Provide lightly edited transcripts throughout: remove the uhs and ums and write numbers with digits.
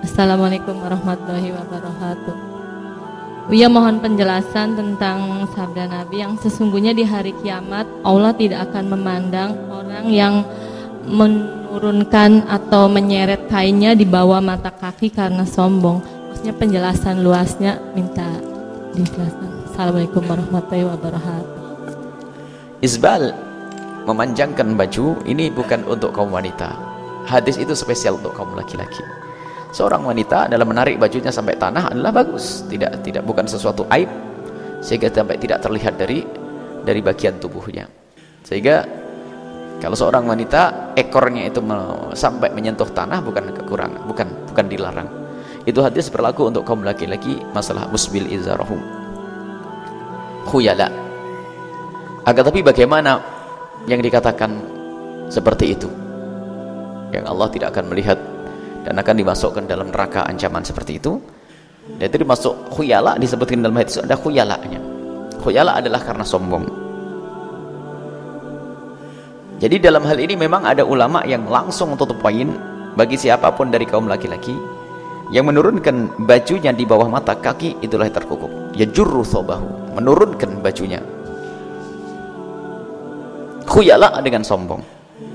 Assalamualaikum warahmatullahi wabarakatuh. Buya mohon penjelasan tentang sabda Nabi yang sesungguhnya di hari kiamat Allah tidak akan memandang orang yang menurunkan atau menyeret kainnya di bawah mata kaki karena sombong. Maksudnya penjelasan luasnya minta dijelaskan. Assalamualaikum warahmatullahi wabarakatuh. Isbal, memanjangkan baju ini bukan untuk kaum wanita. Hadis itu spesial untuk kaum laki-laki. Seorang wanita dalam menarik bajunya sampai tanah adalah bagus, tidak bukan sesuatu aib sehingga sampai tidak terlihat dari bagian tubuhnya. Sehingga kalau seorang wanita ekornya itu sampai menyentuh tanah bukan kekurangan, bukan dilarang. Itu hadis berlaku untuk kaum laki-laki masalah musbil izarahum. Khuyala. Agar tapi bagaimana yang dikatakan seperti itu? Yang Allah tidak akan melihat dan akan dimasukkan dalam neraka ancaman seperti itu. Dan itu dimasuk khuyala, disebutkan dalam hadis ada khuyalanya. Khuyala adalah karena sombong. Jadi dalam hal ini memang ada ulama yang langsung tutup poin bagi siapapun dari kaum laki-laki yang menurunkan bajunya di bawah mata kaki, itulah yang terkukuk. Ya jurru thobahu, menurunkan bajunya. Khuyala dengan sombong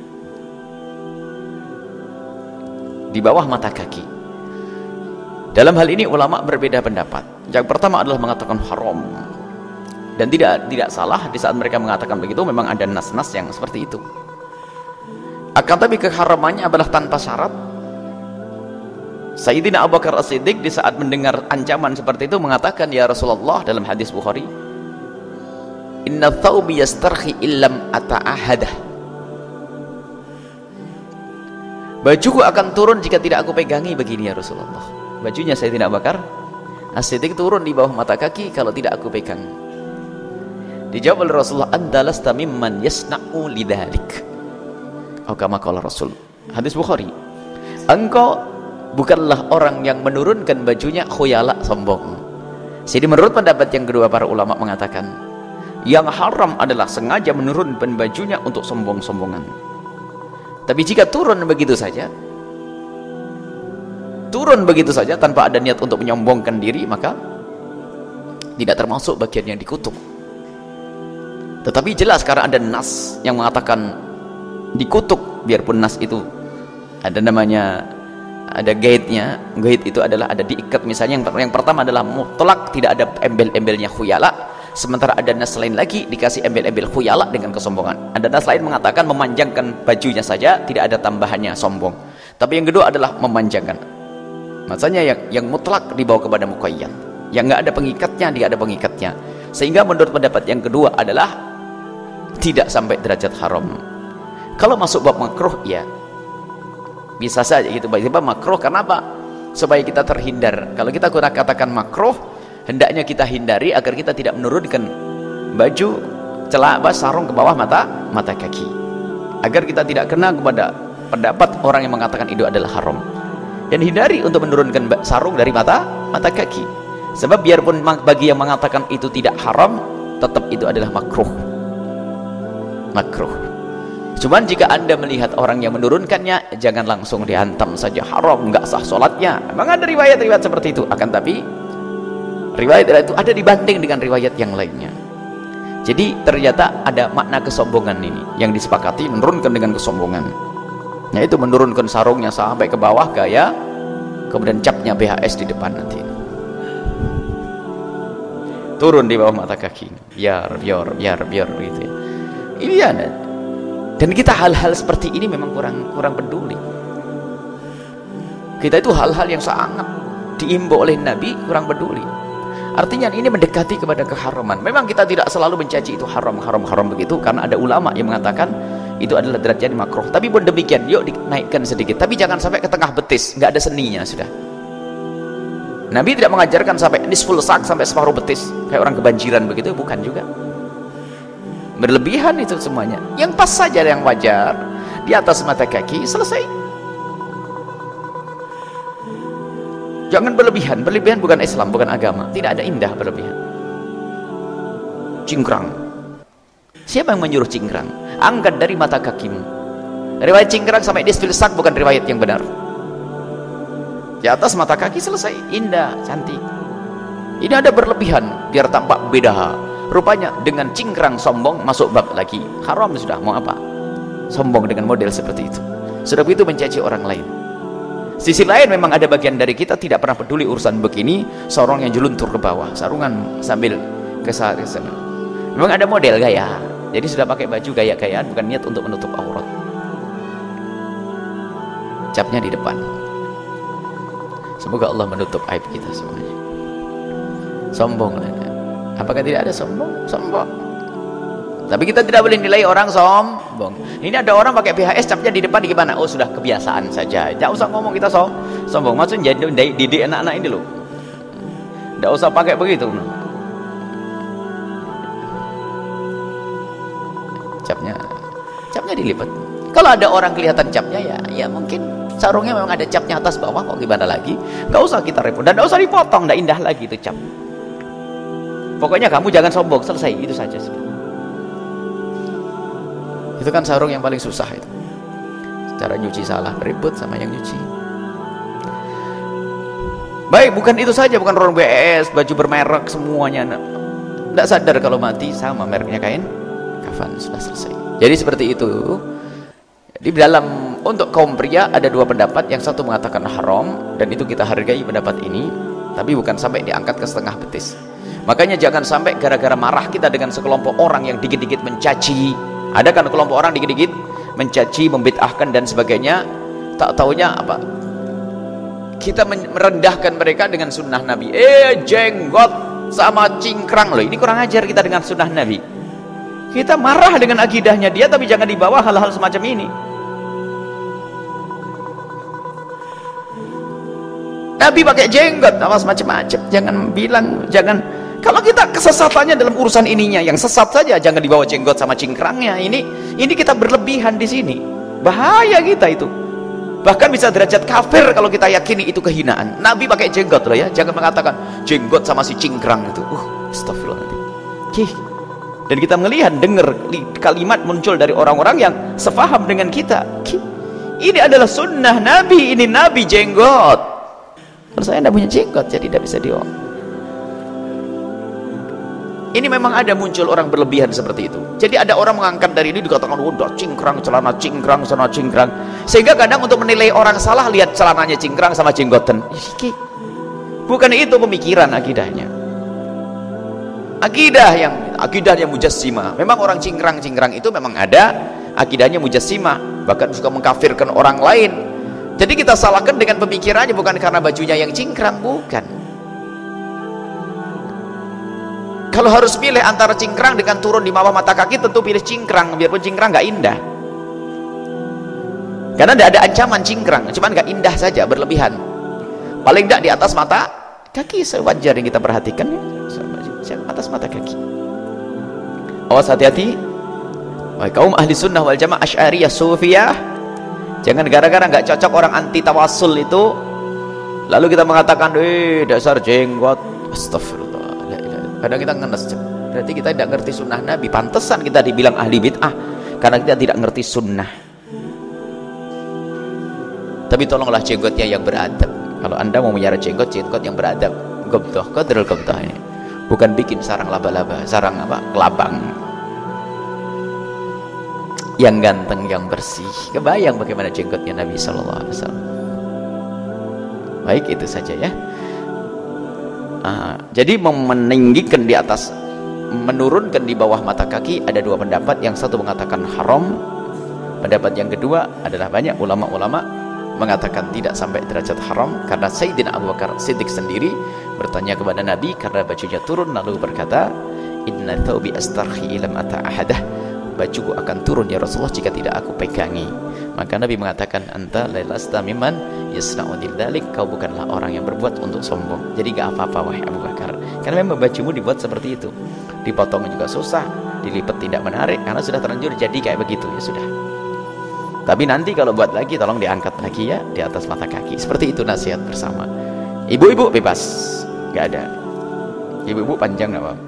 di bawah mata kaki. Dalam hal ini ulama berbeda pendapat. Yang pertama adalah mengatakan haram, dan tidak salah di saat mereka mengatakan begitu. Memang ada nas-nas yang seperti itu. Akan tapi keharamannya adalah tanpa syarat. Sayyidina Abu Bakar As-Siddiq di saat mendengar ancaman seperti itu mengatakan, ya Rasulullah, dalam hadis Bukhari, inna thawbi yastarhi illam ata'ahadah, bajuku akan turun jika tidak aku pegangi begini ya Rasulullah. Bajunya Sayyidina Abu Bakar As-Siddiq turun di bawah mata kaki kalau tidak aku pegang. Dijawab oleh Rasulullah, anta lasta mimman yasna'u lidhalik, atau kama qala Rasul. Hadis Bukhari, engkau bukanlah orang yang menurunkan bajunya khuyala, sombong. Jadi menurut pendapat yang kedua, para ulama mengatakan yang haram adalah sengaja menurunkan bajunya untuk sombong-sombongan. Tapi jika turun begitu saja tanpa ada niat untuk menyombongkan diri, maka tidak termasuk bagian yang dikutuk. Tetapi jelas karena ada nas yang mengatakan dikutuk, biarpun nas itu ada namanya, ada gaitnya. Gait itu adalah ada diikat. Misalnya yang pertama adalah mutlak, tidak ada embel-embelnya khuyala. Sementara ada nas lain lagi dikasih embel-embel khuyala dengan kesombongan. Ada nas lain mengatakan memanjangkan bajunya saja, tidak ada tambahannya sombong. Tapi yang kedua adalah memanjangkan. Maksudnya yang mutlak dibawa kepada muqayyad, yang nggak ada pengikatnya, dia ada pengikatnya. Sehingga menurut pendapat yang kedua adalah tidak sampai derajat haram. Kalau masuk bab makruh, ya bisa saja gitu. Bab makruh, kenapa? Supaya kita terhindar. Kalau kita katakan makruh, hendaknya kita hindari agar kita tidak menurunkan baju sarung ke bawah mata kaki, agar kita tidak kena kepada pendapat orang yang mengatakan itu adalah haram. Dan hindari untuk menurunkan sarung dari mata kaki, sebab biarpun bagi yang mengatakan itu tidak haram, tetap itu adalah makruh. Cuman jika anda melihat orang yang menurunkannya, jangan langsung dihantam saja haram, nggak sah sholatnya. Memang ada riwayat-riwayat seperti itu, akan tapi riwayat itu ada dibanding dengan riwayat yang lainnya. Jadi ternyata ada makna kesombongan ini yang disepakati, menurunkan dengan kesombongan, yaitu menurunkan sarungnya sampai ke bawah gaya, kemudian capnya BHS di depan nanti, turun di bawah mata kaki, biar gitu ya. Ini ada. Dan kita hal-hal seperti ini memang kurang peduli. Kita itu hal-hal yang sangat diimbau oleh Nabi kurang peduli. Artinya ini mendekati kepada keharaman. Memang kita tidak selalu mencaci itu haram begitu, karena ada ulama yang mengatakan itu adalah derajat makruh. Tapi pun demikian, yuk dinaikkan sedikit. Tapi jangan sampai ke tengah betis, nggak ada seninya sudah. Nabi tidak mengajarkan sampai nisful sak, sampai separuh betis kayak orang kebanjiran begitu, bukan juga. Berlebihan itu semuanya. Yang pas saja, yang wajar di atas mata kaki, selesai. Jangan berlebihan. Berlebihan bukan Islam, bukan agama. Tidak ada indah berlebihan. Cingkrang. Siapa yang menyuruh cingkrang? Angkat dari mata kakimu. Riwayat cingkrang sampai nisful sak bukan riwayat yang benar. Di atas mata kaki selesai, indah, cantik. Ini ada berlebihan biar tampak beda. Rupanya dengan cingkrang sombong masuk bab lagi. Haram sudah, mau apa? Sombong dengan model seperti itu. Sudah begitu mencaci orang lain. Sisi lain memang ada bagian dari kita tidak pernah peduli urusan begini, sorong yang jeluntur ke bawah, sarungan sambil ke sana. Memang ada model gaya. Jadi sudah pakai baju gaya-gayaan bukan niat untuk menutup aurat. Capnya di depan. Semoga Allah menutup aib kita semuanya. Sombong. Apakah tidak ada sombong? Sombong. Tapi kita tidak boleh nilai orang sombong. Ini ada orang pakai BHS capnya di depan gimana? Oh sudah kebiasaan saja. Tidak usah ngomong kita sombong. Maksudnya didik anak-anak ini loh. Tidak usah pakai begitu. Capnya dilipat. Kalau ada orang kelihatan capnya ya mungkin sarungnya memang ada capnya atas bawah, kok gimana lagi? Gak usah kita repot dan gak usah dipotong, gak indah lagi itu cap. Pokoknya kamu jangan sombong, selesai, itu saja. Itu kan sarung yang paling susah itu. Cara nyuci salah, ribut sama yang nyuci. Baik, bukan itu saja, bukan orang BS, baju bermerek semuanya. Tidak sadar kalau mati sama mereknya kain kafan, sudah selesai. Jadi seperti itu. Di dalam untuk kaum pria ada dua pendapat, yang satu mengatakan haram dan itu kita hargai pendapat ini, tapi bukan sampai diangkat ke setengah betis. Makanya jangan sampai gara-gara marah kita dengan sekelompok orang yang dikit-dikit mencaci. Ada kan kelompok orang dikit-dikit mencaci, membid'ahkan dan sebagainya, tak taunya apa? Kita merendahkan mereka dengan sunnah Nabi. Jenggot sama cingkrang loh, ini kurang ajar kita dengan sunnah Nabi. Kita marah dengan akidahnya dia, tapi jangan dibawa hal-hal semacam ini. Nabi pakai jenggot, awas macam-macam. Jangan bilang, jangan. Kalau kita kesesatannya dalam urusan ininya, yang sesat saja, jangan dibawa jenggot sama cingkrangnya. Ini kita berlebihan di sini. Bahaya kita itu. Bahkan bisa derajat kafir kalau kita yakini itu kehinaan. Nabi pakai jenggot loh ya, jangan mengatakan jenggot sama si cingkrang itu. Astagfirullahaladzim. Dan kita melihat, dengar kalimat muncul dari orang-orang yang sepaham dengan kita. Ini adalah sunnah Nabi, ini Nabi jenggot. Kalau saya tidak punya jenggot, jadi tidak bisa diom. Ini memang ada muncul orang berlebihan seperti itu. Jadi ada orang mengangkat dari ini dikatakan udah cingkrang, celana cingkrang, celana cingkrang. Sehingga kadang untuk menilai orang salah lihat celananya cingkrang sama jenggotan. Bukan itu pemikiran akidahnya. Akidahnya mujassimah. Memang orang cingkrang itu memang ada akidahnya mujassimah, bahkan suka mengkafirkan orang lain. Jadi kita salahkan dengan pemikirannya, bukan karena bajunya yang cingkrang, bukan. Kalau harus pilih antara cingkrang dengan turun di bawah mata kaki, tentu pilih cingkrang, biarpun cingkrang nggak indah. Karena tidak ada ancaman cingkrang, cuman nggak indah saja, berlebihan. Paling tidak di atas mata kaki sewajar yang kita perhatikan ya. Atas mata kaki. Awas, hati-hati. Wahai kaum ahli sunnah wal jamaah asy'ariyah sufiyah, jangan gara-gara nggak cocok orang anti tawasul itu lalu kita mengatakan dasar jenggot. Astagfirullah. Kadang kita ngenes, berarti kita tidak ngerti sunnah Nabi. Pantesan kita dibilang ahli bid'ah, karena kita tidak ngerti sunnah. Tapi tolonglah jenggotnya yang beradab. Kalau anda mau menyara jenggot yang beradab. Gobtoh, qadrul gobtoh ini. Bukan bikin sarang laba-laba, sarang apa? Kelabang. Yang ganteng, yang bersih. Kebayang bagaimana jenggotnya Nabi SAW. Baik, itu saja ya. Jadi meninggikan di atas, menurunkan di bawah mata kaki, ada dua pendapat. Yang satu mengatakan haram, pendapat yang kedua adalah banyak ulama-ulama mengatakan tidak sampai derajat haram, karena Sayyidina Abu Bakar Siddiq sendiri bertanya kepada Nabi karena bajunya turun, lalu berkata, inna thawbi astarhi ilam ata ahadah, bajuku akan turun ya Rasulullah jika tidak aku pegangi. Maka Nabi mengatakan, anta lailasta mimman yasna'u dzalik, kau bukanlah orang yang berbuat untuk sombong. Jadi gak apa-apa wahai Abu Bakar, karena memang bajumu dibuat seperti itu, dipotong juga susah, dilipat tidak menarik, karena sudah terlanjur jadi kayak begitu, ya sudah. Tapi nanti kalau buat lagi, tolong diangkat lagi ya di atas mata kaki. Seperti itu nasihat bersama. Ibu-ibu bebas, gak ada. Ibu-ibu panjang gak apa-apa.